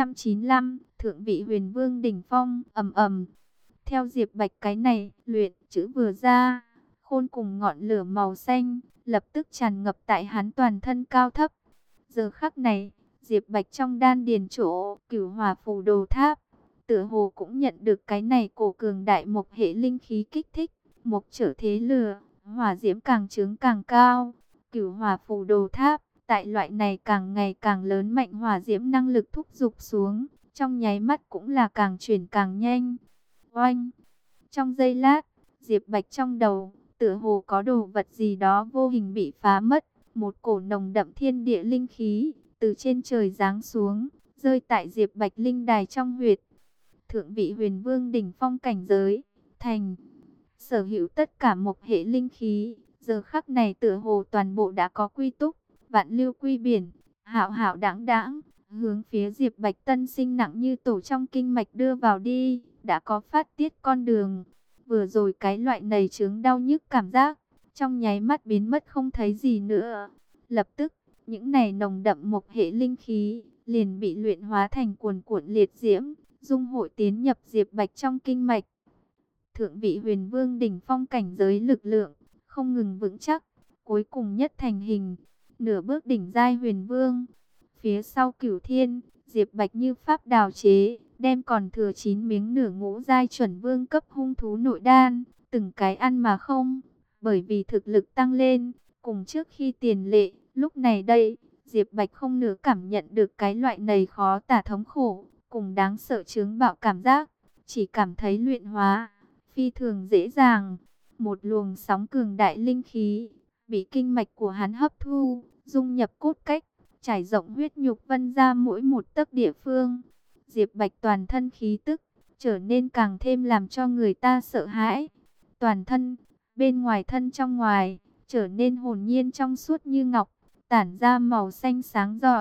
S1: 995, Thượng vị Huyền Vương đỉnh phong, ầm ầm. Theo Diệp Bạch cái này, luyện chữ vừa ra, khôn cùng ngọn lửa màu xanh lập tức tràn ngập tại hắn toàn thân cao thấp. Giờ khắc này, Diệp Bạch trong đan điền chỗ Cửu Hỏa Phù Đồ Tháp, tựa hồ cũng nhận được cái này cổ cường đại mộc hệ linh khí kích thích, mộc trở thế lửa, hỏa diễm càng chướng càng cao. Cửu Hỏa Phù Đồ Tháp, tại loại này càng ngày càng lớn mạnh hỏa diễm năng lực thúc giục xuống, trong nháy mắt cũng là càng chuyển càng nhanh. Oanh! Trong giây lát, Diệp Bạch trong đầu, tựa hồ có đồ vật gì đó vô hình bị phá mất, một cổ nồng đậm thiên địa linh khí từ trên trời giáng xuống, rơi tại Diệp Bạch linh đài trong huyệt. Thượng vị huyền vương đỉnh phong cảnh giới, thành sở hữu tất cả mộc hệ linh khí, giờ khắc này tựa hồ toàn bộ đã có quy túc, vạn lưu quy biển, hạo hạo đãng đãng, hướng phía Diệp Bạch tân sinh nặng như tổ trong kinh mạch đưa vào đi, đã có phát tiết con đường. Vừa rồi cái loại nầy chướng đau nhức cảm giác, trong nháy mắt biến mất không thấy gì nữa. Lập tức, những này nồng đậm mộc hệ linh khí, liền bị luyện hóa thành cuồn cuộn liệt diễm, dung hội tiến nhập Diệp Bạch trong kinh mạch. Thượng vị huyền vương đỉnh phong cảnh giới lực lượng, không ngừng vững chắc, cuối cùng nhất thành hình, nửa bước đỉnh giai huyền vương. Phía sau Cửu Thiên, Diệp Bạch như pháp đào chế, đem còn thừa 9 miếng nửa ngũ giai chuẩn vương cấp hung thú nội đan, từng cái ăn mà không, bởi vì thực lực tăng lên, cùng trước khi tiền lệ, lúc này đây, Diệp Bạch không nửa cảm nhận được cái loại này khó tả thống khổ, cùng đáng sợ chướng bạo cảm giác, chỉ cảm thấy luyện hóa phi thường dễ dàng. Một luồng sóng cường đại linh khí bị kinh mạch của hắn hấp thu, dung nhập cốt cách, trải rộng huyết nhục vân ra mỗi một tấc địa phương. Diệp Bạch toàn thân khí tức trở nên càng thêm làm cho người ta sợ hãi. Toàn thân, bên ngoài thân trong ngoài, trở nên hồn nhiên trong suốt như ngọc, tản ra màu xanh sáng rọi,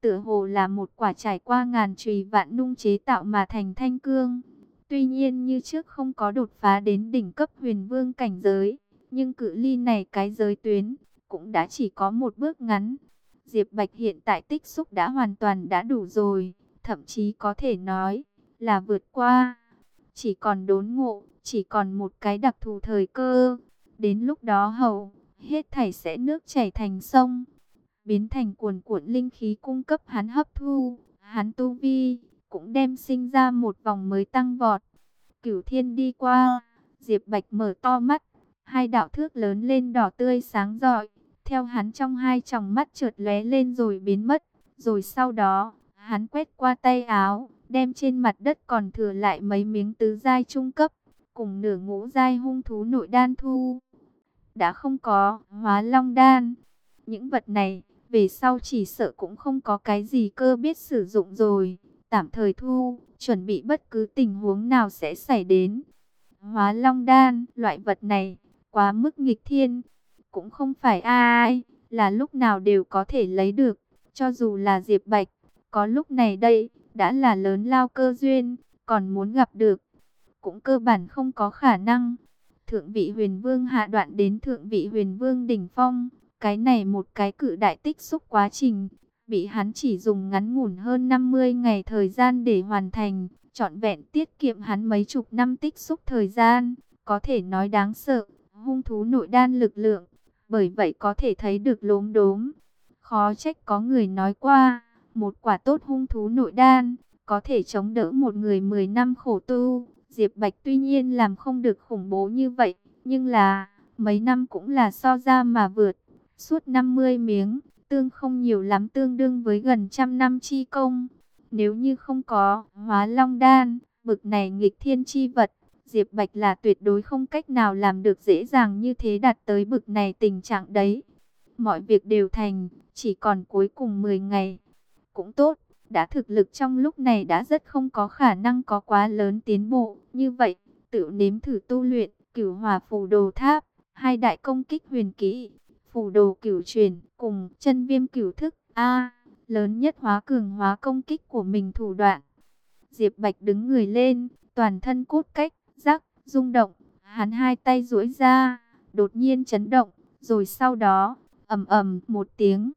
S1: tựa hồ là một quả trải qua ngàn chùy vạn nung chế tạo mà thành thanh cương. Tuy nhiên như trước không có đột phá đến đỉnh cấp huyền vương cảnh giới, nhưng cự ly này cái giới tuyến cũng đã chỉ có một bước ngắn. Diệp Bạch hiện tại tích xúc đã hoàn toàn đã đủ rồi, thậm chí có thể nói là vượt qua. Chỉ còn đốn ngộ, chỉ còn một cái đặc thù thời cơ. Đến lúc đó hầu hết thảy sẽ nước chảy thành sông, biến thành cuồn cuộn linh khí cung cấp hắn hấp thu, hắn tu vi cũng đem sinh ra một vòng mới tăng vọt. Cửu thiên đi qua, Diệp Bạch mở to mắt, hai đạo thước lớn lên đỏ tươi sáng rọi, theo hắn trong hai tròng mắt chợt lóe lên rồi biến mất, rồi sau đó, hắn quét qua tay áo, đem trên mặt đất còn thừa lại mấy miếng tứ giai trung cấp, cùng nửa ngũ giai hung thú nội đan thu. Đã không có Hóa Long đan, những vật này về sau chỉ sợ cũng không có cái gì cơ biết sử dụng rồi, tạm thời thu, chuẩn bị bất cứ tình huống nào sẽ xảy đến. Hóa Long đan, loại vật này quá mức nghịch thiên, cũng không phải ai là lúc nào đều có thể lấy được, cho dù là Diệp Bạch, có lúc này đây đã là lớn lao cơ duyên, còn muốn gặp được cũng cơ bản không có khả năng. Thượng vị huyền vương hạ đoạn đến thượng vị huyền vương đỉnh phong, cái này một cái cự đại tích xúc quá trình, bị hắn chỉ dùng ngắn ngủn hơn 50 ngày thời gian để hoàn thành, trọn vẹn tiết kiệm hắn mấy chục năm tích xúc thời gian, có thể nói đáng sợ, hung thú nội đan lực lượng, bởi vậy có thể thấy được lốm đốm. Khó trách có người nói qua, một quả tốt hung thú nội đan, có thể chống đỡ một người 10 năm khổ tu. Diệp Bạch tuy nhiên làm không được khủng bố như vậy, nhưng là mấy năm cũng là so ra mà vượt. Suốt 50 miếng, tương không nhiều lắm, tương đương với gần trăm năm chi công. Nếu như không có Hóa Long đan, bực này nghịch thiên chi vật, Diệp Bạch là tuyệt đối không cách nào làm được dễ dàng như thế, đạt tới bực này tình trạng đấy. Mọi việc đều thành, chỉ còn cuối cùng 10 ngày. Cũng tốt, đã thực lực trong lúc này đã rất không có khả năng có quá lớn tiến bộ. Như vậy, tự nếm thử tu luyện Cửu Hỏa Phù Đồ Tháp, hai đại công kích huyền kỹ, Phù Đồ Cửu Chuyển cùng Chân Viêm Cửu Thức A, lớn nhất hóa cường hóa công kích của mình thủ đoạn. Diệp Bạch đứng người lên, toàn thân cốt cách rắc rung động, hắn hai tay duỗi ra, đột nhiên chấn động, rồi sau đó, ầm ầm một tiếng,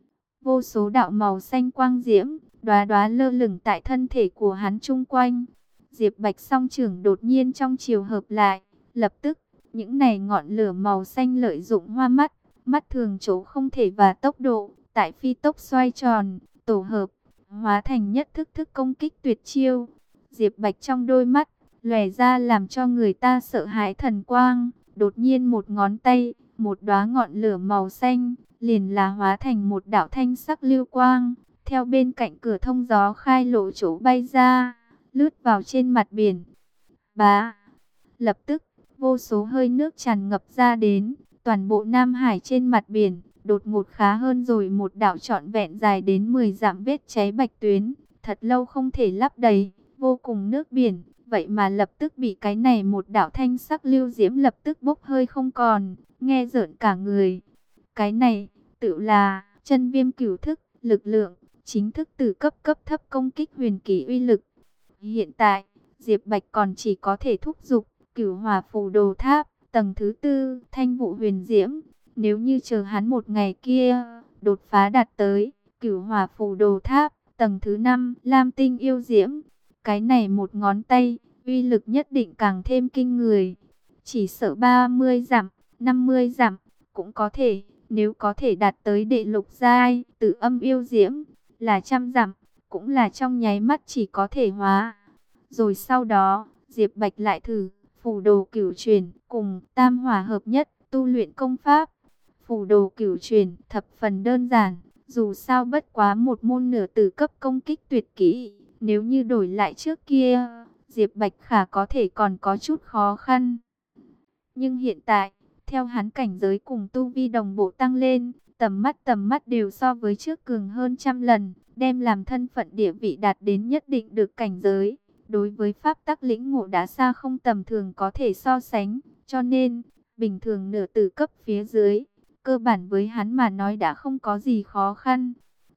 S1: vô số đạo màu xanh quang diễm, đóa đóa lơ lửng tại thân thể của hắn chung quanh. Diệp Bạch song trưởng đột nhiên trong chiều hợp lại, lập tức, những này ngọn lửa màu xanh lợi dụng hoa mắt, mắt thường chỗ không thể và tốc độ, tại phi tốc xoay tròn, tổ hợp, hóa thành nhất thức thức công kích tuyệt chiêu. Diệp Bạch trong đôi mắt, lóe ra làm cho người ta sợ hãi thần quang, đột nhiên một ngón tay, một đóa ngọn lửa màu xanh, liền là hóa thành một đạo thanh sắc lưu quang, theo bên cạnh cửa thông gió khai lộ chỗ bay ra, lướt vào trên mặt biển. Bá! Lập tức, vô số hơi nước tràn ngập ra đến, toàn bộ Nam Hải trên mặt biển, đột ngột khá hơn rồi một đạo trọn vẹn dài đến 10 dặm vết cháy bạch tuyến, thật lâu không thể lấp đầy, vô cùng nước biển, vậy mà lập tức bị cái này một đạo thanh sắc lưu diễm lập tức bốc hơi không còn, nghe rợn cả người. Cái này, tự là Chân Viêm Cửu Thức, lực lượng, chính thức từ cấp thấp công kích huyền kỳ uy lực. Hiện tại, Diệp Bạch còn chỉ có thể thúc giục Cửu Hỏa Phù Đồ Tháp, tầng thứ 4, Thanh Vụ Huyền Diễm. Nếu như chờ hắn một ngày kia, đột phá đạt tới Cửu Hỏa Phù Đồ Tháp, tầng thứ 5, Lam Tinh Yêu Diễm. Cái này một ngón tay, uy lực nhất định càng thêm kinh người. Chỉ sợ 30 dặm, 50 dặm, cũng có thể, nếu có thể đạt tới đệ lục giai, Tử Âm Yêu Diễm, là 100 dặm, cũng là trong nháy mắt chỉ có thể hóa. Rồi sau đó, Diệp Bạch lại thử Phù Đồ Cửu Chuyển cùng Tam Hỏa hợp nhất, tu luyện công pháp. Phù Đồ Cửu Chuyển thập phần đơn giản, dù sao bất quá một môn nửa tử cấp công kích tuyệt kỹ. Nếu như đổi lại trước kia, Diệp Bạch khả có thể còn có chút khó khăn. Nhưng hiện tại, theo hắn cảnh giới cùng tu vi đồng bộ tăng lên, tầm mắt đều so với trước cường hơn trăm lần, đem làm thân phận địa vị đạt đến nhất định được cảnh giới. Đối với pháp tắc lĩnh ngộ đã xa không tầm thường có thể so sánh, cho nên, bình thường nửa tử cấp phía dưới, cơ bản với hắn mà nói đã không có gì khó khăn.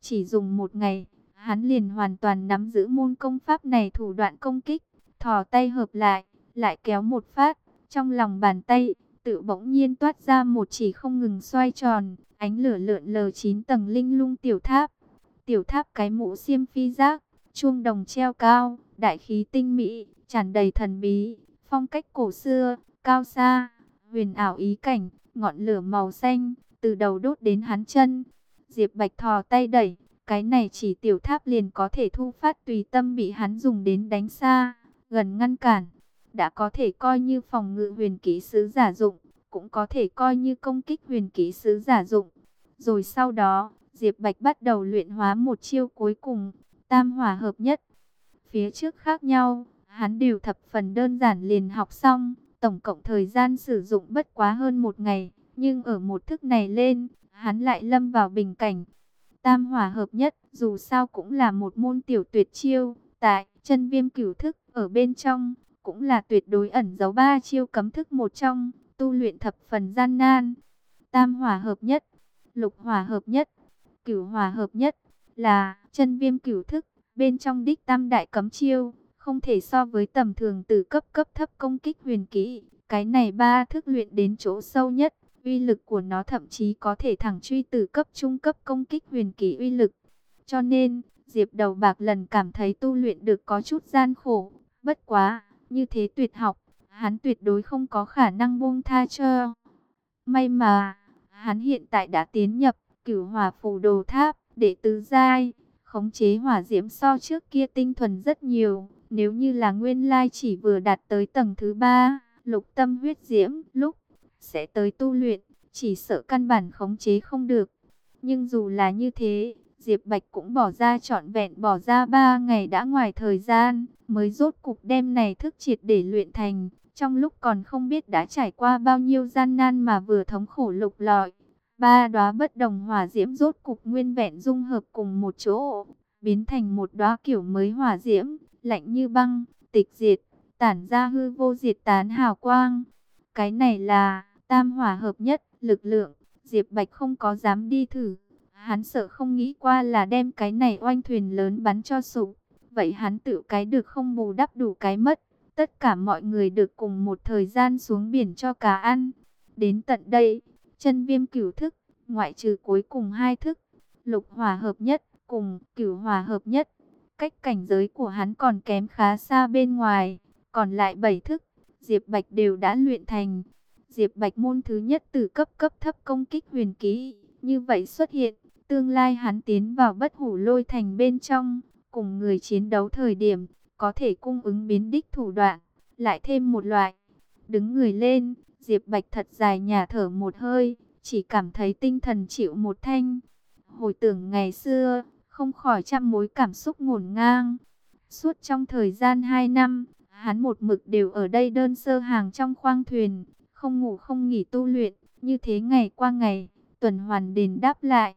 S1: Chỉ dùng một ngày, hắn liền hoàn toàn nắm giữ môn công pháp này. Thủ đoạn công kích, thò tay hợp lại kéo một phát, trong lòng bàn tay tự bỗng nhiên toát ra một chỉ không ngừng xoay tròn, ánh lửa lượn lờ 9 tầng linh lung tiểu tháp. Tiểu tháp cái mũ xiêm phi giác, chuông đồng treo cao, đại khí tinh mỹ, tràn đầy thần bí, phong cách cổ xưa, cao xa, huyền ảo ý cảnh, ngọn lửa màu xanh từ đầu đốt đến hắn chân. Diệp Bạch thò tay đẩy, cái này chỉ tiểu tháp liền có thể thu phát tùy tâm, bị hắn dùng đến đánh xa, gần ngăn cản. Đã có thể coi như phòng ngự huyền kỹ sứ giả dụng, cũng có thể coi như công kích huyền kỹ sứ giả dụng. Rồi sau đó, Diệp Bạch bắt đầu luyện hóa một chiêu cuối cùng, tam hỏa hợp nhất. Phía trước khác nhau, hắn đều thập phần đơn giản liền học xong, tổng cộng thời gian sử dụng bất quá hơn một ngày. Nhưng ở một thức này lên, hắn lại lâm vào bình cảnh. Tam hỏa hợp nhất dù sao cũng là một môn tiểu tuyệt chiêu, tại Chân Viêm Cửu thức ở bên trong cũng là tuyệt đối ẩn giấu 3 chiêu cấm thức một trong, tu luyện thập phần gian nan. Tam hỏa hợp nhất, lục hỏa hợp nhất, cửu hỏa hợp nhất là Chân Viêm Cửu thức bên trong đích tam đại cấm chiêu, không thể so với tầm thường từ cấp thấp công kích huyền kỹ. Cái này 3 thức luyện đến chỗ sâu nhất, uy lực của nó thậm chí có thể thẳng truy từ cấp trung cấp công kích huyền kỹ uy lực. Cho nên, Diệp Đầu Bạc lần cảm thấy tu luyện được có chút gian khổ. Bất quá, như thế tuyệt học, hắn tuyệt đối không có khả năng buông tha cho. May mà, hắn hiện tại đã tiến nhập Cửu Hỏa Phù Đồ Tháp, đệ tứ giai, khống chế hỏa diễm so trước kia tinh thuần rất nhiều. Nếu như là nguyên lai chỉ vừa đạt tới tầng thứ 3, lục tâm huyết diễm, lúc sẽ tới tu luyện, chỉ sợ căn bản khống chế không được. Nhưng dù là như thế, Diệp Bạch cũng trọn vẹn bỏ ra 3 ngày đã ngoài thời gian, mới rốt cục đem này thức triệt để luyện thành. Trong lúc còn không biết đã trải qua bao nhiêu gian nan mà vừa thống khổ lục lọi, 3 đóa bất đồng hỏa diễm rốt cục nguyên vẹn dung hợp cùng một chỗ, biến thành một đóa kiểu mới hỏa diễm, lạnh như băng, tịch diệt, tản ra hư vô diệt tán hào quang. Cái này là tam hỏa hợp nhất, lực lượng. Diệp Bạch không có dám đi thử. Hắn sợ không nghĩ qua là đem cái này oanh thuyền lớn bắn cho sụp. Vậy hắn tự cái được không bù đắp đủ cái mất. Tất cả mọi người được cùng một thời gian xuống biển cho cá ăn. Đến tận đây, Chân Viêm Cửu thức, ngoại trừ cuối cùng 2 thức, lục hỏa hợp nhất cùng cửu hỏa hợp nhất, cách cảnh giới của hắn còn kém khá xa bên ngoài. Còn lại 7 thức, Diệp Bạch đều đã luyện thành. Diệp Bạch môn thứ nhất từ cấp thấp công kích huyền kỹ, như vậy xuất hiện, tương lai hắn tiến vào Bất Hủ Lôi Thành bên trong, cùng người chiến đấu thời điểm, có thể cung ứng biến đích thủ đoạn, lại thêm một loại. Đứng người lên, Diệp Bạch thật dài nhả thở một hơi, chỉ cảm thấy tinh thần chịu một thanh. Hồi tưởng ngày xưa, không khỏi trăm mối cảm xúc ngổn ngang. Suốt trong thời gian 2 năm, hắn một mực đều ở đây đơn sơ hàng trong khoang thuyền, không ngủ không nghỉ tu luyện, như thế ngày qua ngày, tuần hoàn đền đáp lại.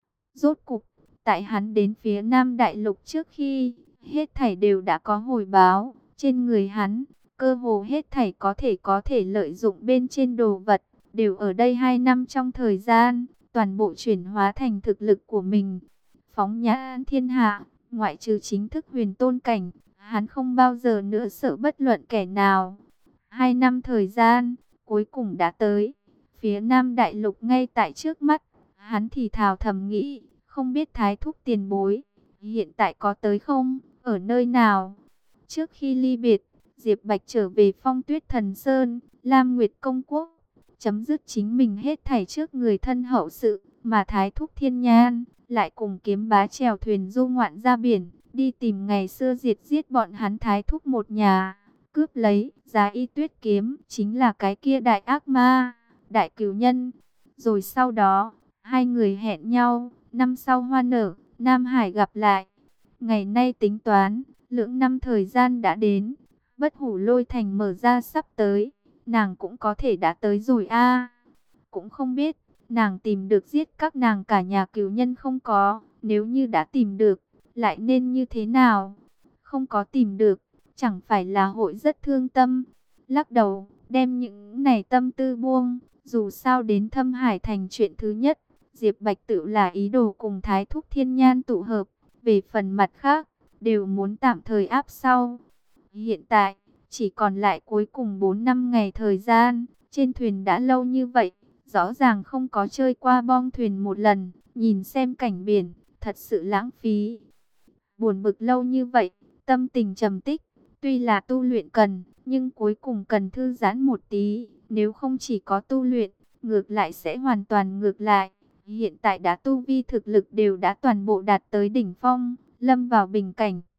S1: Rốt cục, tại hắn đến phía Nam Đại Lục trước khi, hết thảy đều đã có hồi báo. Trên người hắn, cơ hồ hết thảy có thể lợi dụng bên trên đồ vật, đều ở đây 2 năm trong thời gian, toàn bộ chuyển hóa thành thực lực của mình. Phóng nhãn thiên hạ, ngoại trừ chính thức huyền tôn cảnh, hắn không bao giờ nữa sợ bất luận kẻ nào. 2 năm thời gian, cuối cùng đã tới. Phía Nam Đại Lục ngay tại trước mắt, hắn thì thào thầm nghĩ, không biết Thái Thúc tiền bối, hiện tại có tới không, ở nơi nào. Trước khi ly biệt, Diệp Bạch trở về Phong Tuyết Thần Sơn, Lam Nguyệt Công Quốc, chấm dứt chính mình hết thảy trước người thân hậu sự, mà Thái Thúc Thiên Nhan lại cùng Kiếm Bá chèo thuyền du ngoạn ra biển, đi tìm ngày xưa giết bọn hắn Thái Thúc một nhà, cướp lấy Giá Y Tuyết kiếm, chính là cái kia đại ác ma, đại cửu nhân. Rồi sau đó, hai người hẹn nhau, năm sau hoa nở, Nam Hải gặp lại. Ngày nay tính toán, lưỡng năm thời gian đã đến, Bất Hủ Lôi Thành mở ra sắp tới, nàng cũng có thể đã tới rồi a. Cũng không biết, nàng tìm được giết các nàng cả nhà cửu nhân không có, nếu như đã tìm được, lại nên như thế nào? Không có tìm được, chẳng phải là hội rất thương tâm. Lắc đầu, đem những này tâm tư buông, dù sao đến Thâm Hải Thành chuyện thứ nhất, Diệp Bạch tự là ý đồ cùng Thái Thúc Thiên Nhan tụ hợp, về phần mặt khác, đều muốn tạm thời áp sau. Hiện tại, chỉ còn lại cuối cùng 4 năm ngày thời gian, trên thuyền đã lâu như vậy, rõ ràng không có chơi qua bong thuyền một lần, nhìn xem cảnh biển, thật sự lãng phí. Buồn bực lâu như vậy, tâm tình trầm tích, tuy là tu luyện cần, nhưng cuối cùng cần thư giãn một tí, nếu không chỉ có tu luyện, ngược lại sẽ hoàn toàn ngược lại. Hiện tại đã tu vi thực lực đều đã toàn bộ đạt tới đỉnh phong, lâm vào bình cảnh.